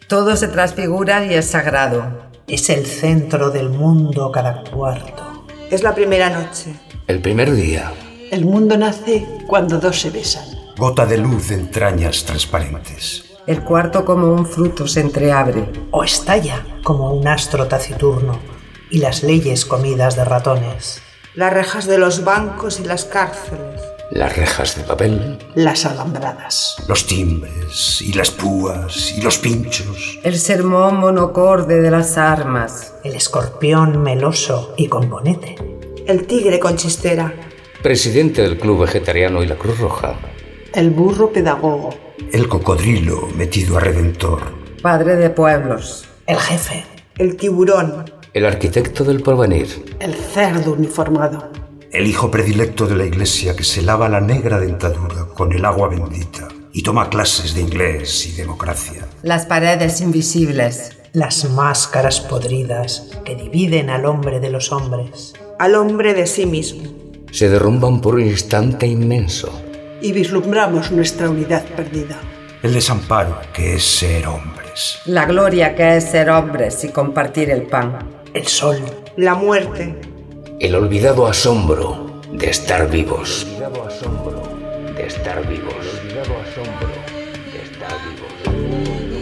Todo se transfigura y es sagrado. Es el centro del mundo cada cuarto. Es la primera noche. El primer día. El mundo nace cuando dos se besan. Gota de luz de entrañas transparentes. El cuarto como un fruto se entreabre. O estalla como un astro taciturno. Y las leyes comidas de ratones. Las rejas de los bancos y las cárceles. Las rejas de papel. Las alambradas. Los timbres y las púas y los pinchos. El sermón monocorde de las armas. El escorpión meloso y con bonete. El tigre con chistera. Presidente del Club Vegetariano y la Cruz Roja. El burro pedagogo. El cocodrilo metido a redentor. Padre de pueblos. El jefe. El tiburón. El arquitecto del porvenir. El cerdo uniformado. El hijo predilecto de la iglesia que se lava la negra dentadura con el agua bendita y toma clases de inglés y democracia. Las paredes invisibles. Las máscaras podridas que dividen al hombre de los hombres. Al hombre de sí mismo. Se derrumban por un instante inmenso. Y vislumbramos nuestra unidad perdida. El desamparo que es ser hombres. La gloria que es ser hombres y compartir el pan. El sol. La muerte. El olvidado asombro de estar vivos. El olvidado asombro de estar vivos. El olvidado asombro de estar vivos.